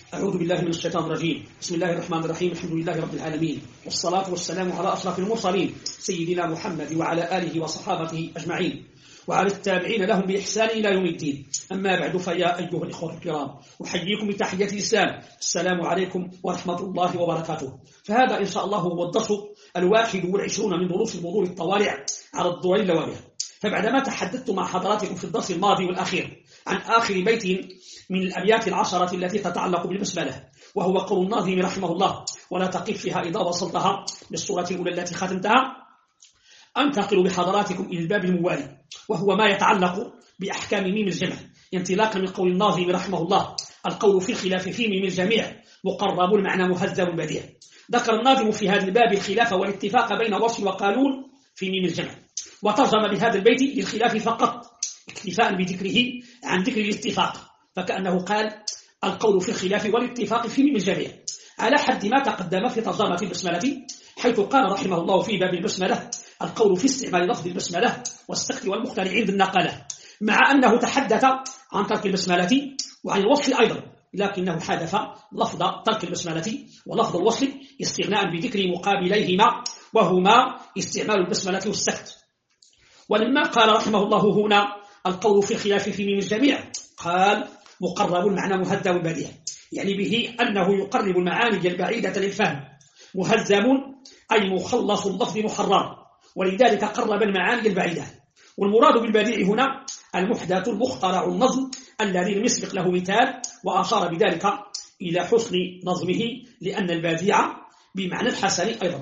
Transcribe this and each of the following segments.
أعوذ بالله من الشيطان الرجيم. بسم الله الرحمن الرحيم. الحمد لله رب العالمين، والصلاة والسلام على أشرف المرسلين سيدنا محمد وعلى آله وصحابته أجمعين وعلى التابعين لهم بإحسان إلى يوم الدين. أما بعد، فيا أيها الإخوة الكرام، أحييكم بتحية الإسلام، السلام عليكم ورحمة الله وبركاته. فهذا إن شاء الله هو الدرس 21 من دروس الموضوع الطوالع على الدول اللوامع. فبعدما تحدثت مع حضراتكم في الدرس الماضي والأخير عن آخر بيت من الأبيات العشرة التي تتعلق بالبسملة، وهو قول الناظم رحمه الله: ولا تقف فيها إذا وصلتها بالصورة الأولى التي ختمتها. أنتقل بحضراتكم إلى الباب الموالي، وهو ما يتعلق بأحكام ميم الجمع، انطلاقا من قول الناظم رحمه الله: القول في الخلاف في ميم الجميع مقرب المعنى مهذب بديع. ذكر الناظم في هذا الباب الخلاف والاتفاق بين وصف وقالون في ميم الجمع، وترجم بهذا البيت للخلاف فقط اكتفاء بذكره عن ذكر الاتفاق، فكأنه قال: القول في الخلاف والاتفاق في ميم الجميع، على حد ما تقدم في ترجمة البسملة، حيث قال رحمه الله في باب البسملة: القول في استعمال لفظ البسملة والسكت والمخترعين بالنقلة، مع أنه تحدث عن ترك البسملة وعن الوصل أيضا، لكنه حذف لفظ ترك البسملة ولفظ الوصل استغناء بذكر مقابليهما، وهما استعمال البسملة والسكت. ولما قال رحمه الله هنا القول في الخلاف في ميم الجميع، قال: مقرب المعنى مهذب بديع، يعني به أنه يقرب المعاني البعيدة للفهم، مهذب أي مخلص اللفظ محرر، ولذلك قرب المعاني البعيدة. والمراد بالبديع هنا المحدث المخترع النظم الذي لم يسبق له مثال، وأشار بذلك إلى حسن نظمه، لأن البديع بمعنى الحسن أيضا.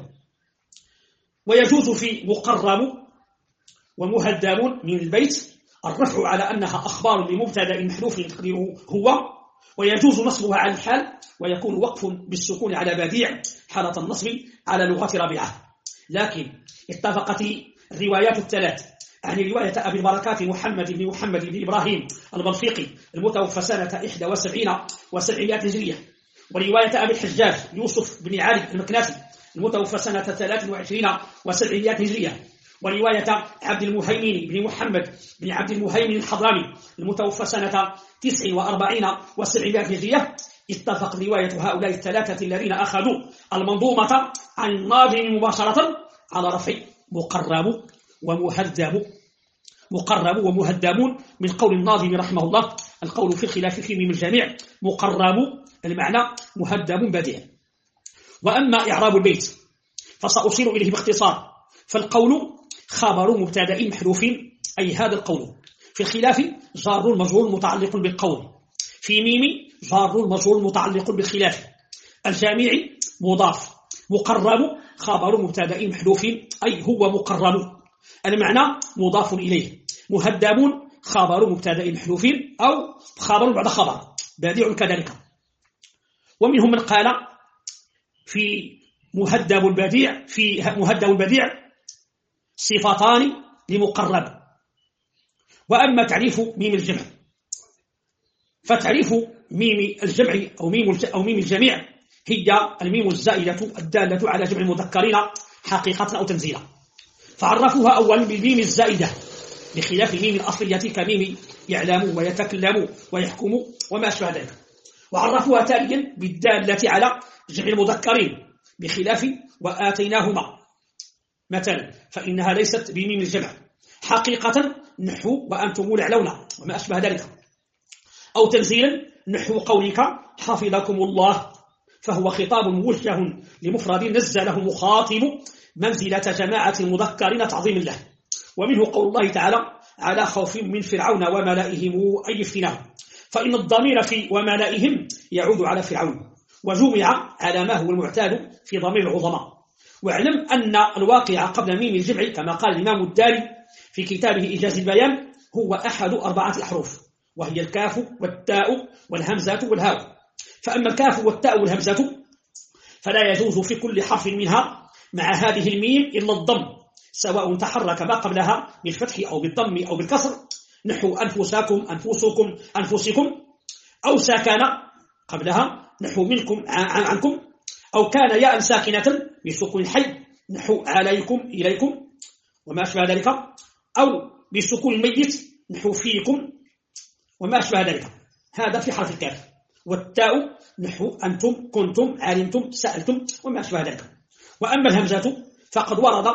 ويجوز في مقرب ومهذب من البيت الرفع على أنها أخبار لمبتدأ محذوف تقديره هو، ويجوز نصبها على الحال، ويكون وقف بالسكون على بديع حالة النصب على لغة رابعة. لكن اتفقت الروايات الثلاث عن رواية أبي البركات محمد بن إبراهيم البلفيقي المتوفى سنة 71 و700 هجرية، ورواية أبي الحجاج يوسف بن علي المكناسي المتوفى سنة 23 و700 هجرية، ورواية عبد المهيمن بن محمد بن عبد المهيمن الحضرمي المتوفى سنة 49 و700 هجرية. اتفق رواية هؤلاء الثلاثة الذين أخذوا المنظومة عن الناظم مباشرة على رفع مقرب ومهذب من قول الناظم رحمه الله: القول في الخلاف في ميم الجميع مقرب المعنى مهذب بديع. وأما إعراب البيت فسأشير إليه باختصار. فالقول خبر مبتدأ محذوف، أي هذا القول. في الخلاف جار المجرور متعلق بالقول. في ميم جار المجرور متعلق بالخلاف. الجامع مضاف. مقرب خبر مبتدأ محذوف، أي هو مقرب، المعنى مضاف إليه. مهذب خبر مبتدأ محذوف أو خبر بعد خبر، بديع كذلك. ومنهم من قال في مهذب البديع صفتان لمقرب. وأما تعريف ميم الجمع، فتعريف ميم الجمع أو ميم الجميع هي الميم الزائدة الدالة على جمع المذكرين حقيقة أو تنزيلا. فعرفوها أولا بالميم الزائدة بخلاف ميم الأصلية كميم يعلم ويتكلم ويحكم وما أشبه ذلك. وعرفوها ثانيا بالدالة على جمع المذكرين بخلاف وآتيناهما مثلا، فإنها ليست بميم الجمع حقيقة، نحو وأنتم الأعلون وما أشبه ذلك. أو تنزيلا نحو قولك حفظكم الله، فهو خطاب موجه لمفرد نزله مخاطب منزلة جماعة المذكرين تعظيم الله. ومنه قول الله تعالى: على خوف من فرعون وملئهم أي افتناهم، فإن الضمير في وملئهم يعود على فرعون، وجمع على ما هو المعتاد في ضمير العظماء. واعلم أن الواقع قبل ميم الجمع كما قال الإمام الداري في كتابه إيجاز البيان هو أحد 4 الأحرف، وهي الكاف والتاء والهمزة والهاء. فأما الكاف والتاء والهمزة فلا يجوز في كل حرف منها مع هذه الميم إلا الضم، سواء تحرك ما قبلها بالفتح أو بالضم أو بالكسر، نحو أنفسكم أنفسكم أنفسكم، أو ساكن قبلها نحو منكم عنكم، أو كان ياء ساكنة بسكون الحي نحو عليكم إليكم وما أشبه ذلك، أو بسكون الميت نحو فيكم وما أشبه ذلك. هذا في حرف الكاف. والتاء نحو أنتم، كنتم، علمتم، سألتم وما أشبه ذلك. وأما الهمزة فقد ورد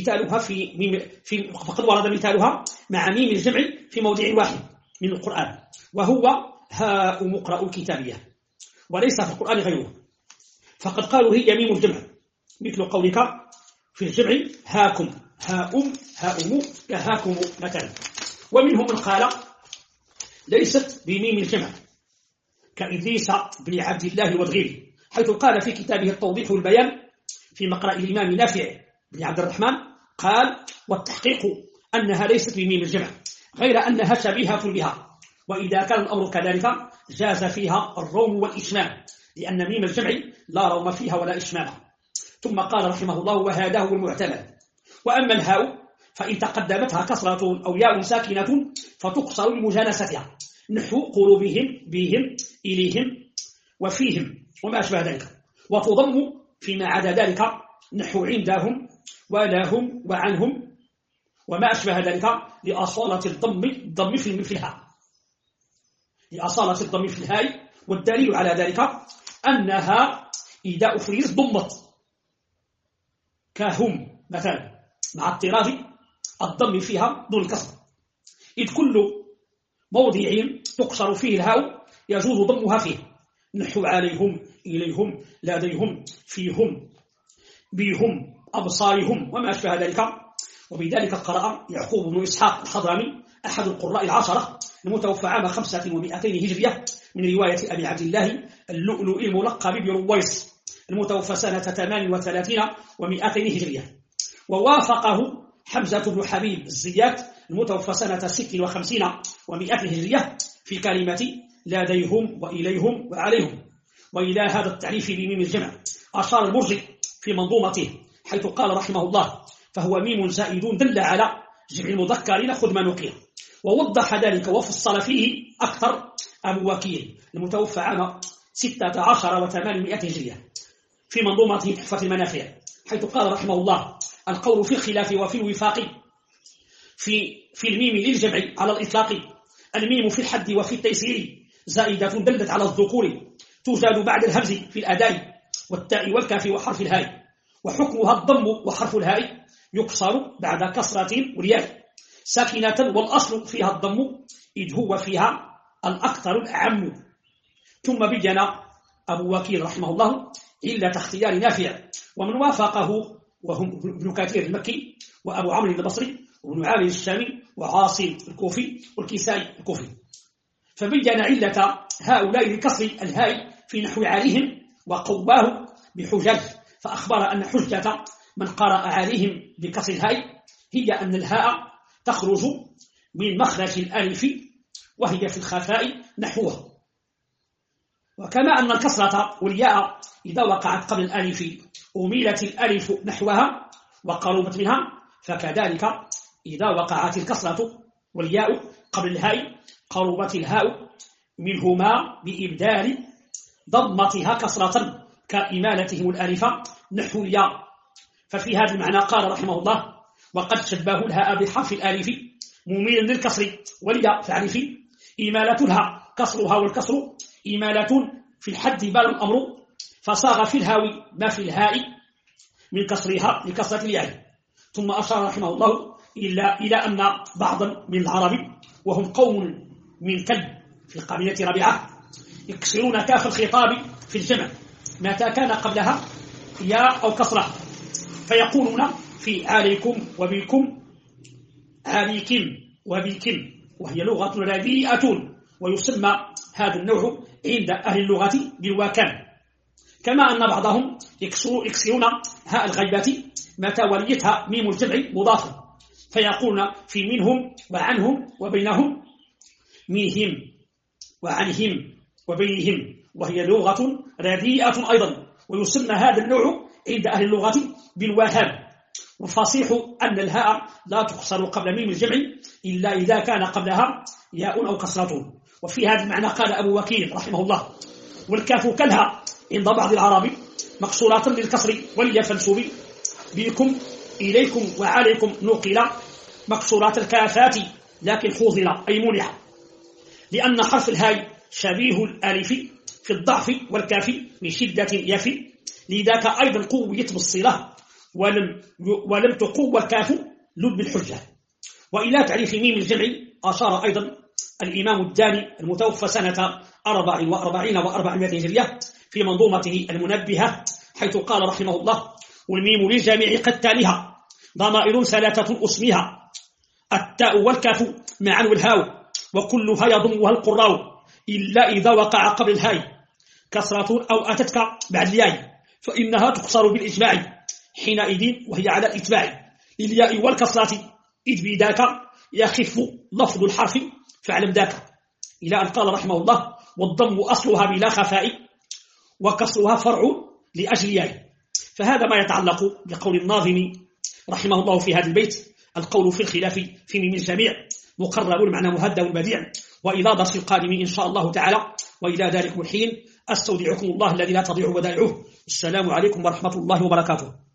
مثالها مع ميم الجمع في موضع واحد من القرآن، وهو هاؤم اقرأوا الكتابية، وليس في القرآن غيره، فقد قالوا هي ميم الجمع، مثل قولك في الجمع هاكم، هاؤم، هاؤم كهاكم مثلا. ومنهم من قال ليست بميم الجمع كإدريس بن عبد الله الودغيري، حيث قال في كتابه التوضيح والبيان في مقرأ الإمام نافع بن عبد الرحمن، قال والتحقيق أنها ليست بميم الجمع، غير أنها شبيهة بها، وإذا كان الأمر كذلك جاز فيها الروم والإشمام، لأن ميم الجمع لا روم فيها ولا إشمام. ثم قال رحمه الله وهذا هو المعتمد. وأما الهاء فإن تقدمتها كسرة أو ياء ساكنة فتقصر لمجانستها، نحو قلوبهم، بهم، إليهم، وفيهم وما أشبه ذلك، وتضم فيما عدا ذلك، نحو عندهم ولهم وعنهم وما أشبه ذلك، لأصالة الضم في الهاء، لأصالة الضم في الهاء. والدليل على ذلك أنها إذا أفرزت ضمت، كهم مثلا، مع اضطراد الضم فيها دون الكسر، إذ كل موضع تقصر فيه الهاء يجوز ضمها فيه، نحو عليهم، إليهم، لديهم، فيهم، بهم، أبصارهم وما أشبه ذلك. وبذلك قرأ يعقوب بن إسحاق الحضرمي أحد القراء العشرة المتوفى عام 500 هجرية، من رواية أبي عبد الله اللؤلؤ الملقب برويس المتوفى سنة 38 و200 هجرية. ووافقه حمزة بن حبيب الزيات المتوفى سنة 56 و100 هجرية في كلمة لديهم وإليهم وعليهم. وإلى هذا التعريف بميم الجمع أشار المرجئ في منظومته، حيث قال رحمه الله فهو ميم زائد دل على جمع المذكر خذ ما نقيه. ووضح ذلك وفصل فيه أكثر أبو وكيل المتوفى عام 16 و800 هجرية في منظومته تحفة المنافع، حيث قال رحمه الله القول في الخلاف وفي الوفاق في الميم للجمع على الإطلاق، الميم في الحد وفي التيسير زائدة دلت على الذكور، توجد بعد الهمز في الأداء والتاء والكاف وحرف الهاء، وحكمها الضم، وحرف الهاء يكسر بعد كسرة والياء ساكنة، والأصل فيها الضم إذ هو فيها الأكثر الأعم. ثم بين أبو وكيل رحمه الله إلا اختيار نافع ومن وافقه، وهم ابن كثير المكي وأبو عمرو البصري وابن عامر الشامي وعاصم الكوفي والكسائي الكوفي، فبين علة هؤلاء لكسر الهاء في نحو عليهم، وقواه بحجج، فأخبر أن حجة من قرأ عليهم بكسر الهاء هي أن الهاء تخرج من مخرج الألف وهي في الخفاء نحوها، وكما أن الكسرة والياء إذا وقعت قبل الألف أميلت الألف نحوها وقربت منها، فكذلك إذا وقعت الكسرة والياء قبل الهاء قربت الهاء منهما بإبدال ضمتها كسرة كإمالتهم الألف نحو الياء. ففي هذا المعنى قال رحمه الله وقد شبهوا الهاء بحرف الألف مميلا للكسر، والياء تعرف إمالة الهاء كسرها، والكسر إمالة في الحد بال الأمر، فصاغ في الهاء ما في الهاء من كسرها لكسرة الياء. ثم أشار رحمه الله إلى أن بعضا من العرب وهم قوم من كلب في قبيلة ربيعة يكسرون كاف الخطاب في الجمع متى كان قبلها ياء أو كسرة، فيقولون في عليكم وبكم عليكم وبكم، وهي لغة رديئة، ويسمى هذا النوع عند أهل اللغة بالواكان. كما أن بعضهم يكسرون هاء الغيبة متى وليتها ميم الجمع مضافة، فيقولون في منهم وعنهم وبينهم، منهم وعنهم وبينهم، وهي لغة رديئة أيضا، ويسمى هذا النوع عند أهل اللغة بالوهاب. والفصيح أن الهاء لا تكسر قبل ميم الجمع إلا إذا كان قبلها ياء أو كسرة. وفي هذا المعنى قال أبو وكيل رحمه الله والكاف كالها عند بعض العرب مكسورات للكسر والياء فانسوب، بكم إليكم وعليكم نقل مكسورات الكافات لكن حوضل أي منح، لأن حرف الهاء شبيه الألف في الضعف والكاف من شدة يفي، لذاك أيضا قويت بالصلة ولم تقوى الكاف لب الحجة. وإلى تعريف ميم الجمع أشار أيضا الإمام الداني المتوفى سنة 44 و400 هجرية في منظومته المنبهة، حيث قال رحمه الله: والميم للجميع قد تالها ضمائر ثلاثة أسمها، التاء والكاف معا والهاء، وكلها يضمها القراء إلا إذا وقع قبل الهاء كسرة أو أتتك بعد الياء، فإنها تكسر بالإجماع حينئذ وهي على الإتباع للياء والكسرة، إذ بذاك يخف لفظ الحرف فاعلم ذاك. إلى أن قال رحمه الله: والضم أصلها بلا خفاء وكسرها فرع لأجل ياء. فهذا ما يتعلق بقول الناظم رحمه الله في هذا البيت. القول في الخلاف في ميم الجميع مقرب المعنى مهذب بديع، وإلى درس القادم إن شاء الله تعالى، وإلى ذلك الحين أستودعكم الله الذي لا تضيع ودائعه. السلام عليكم ورحمة الله وبركاته.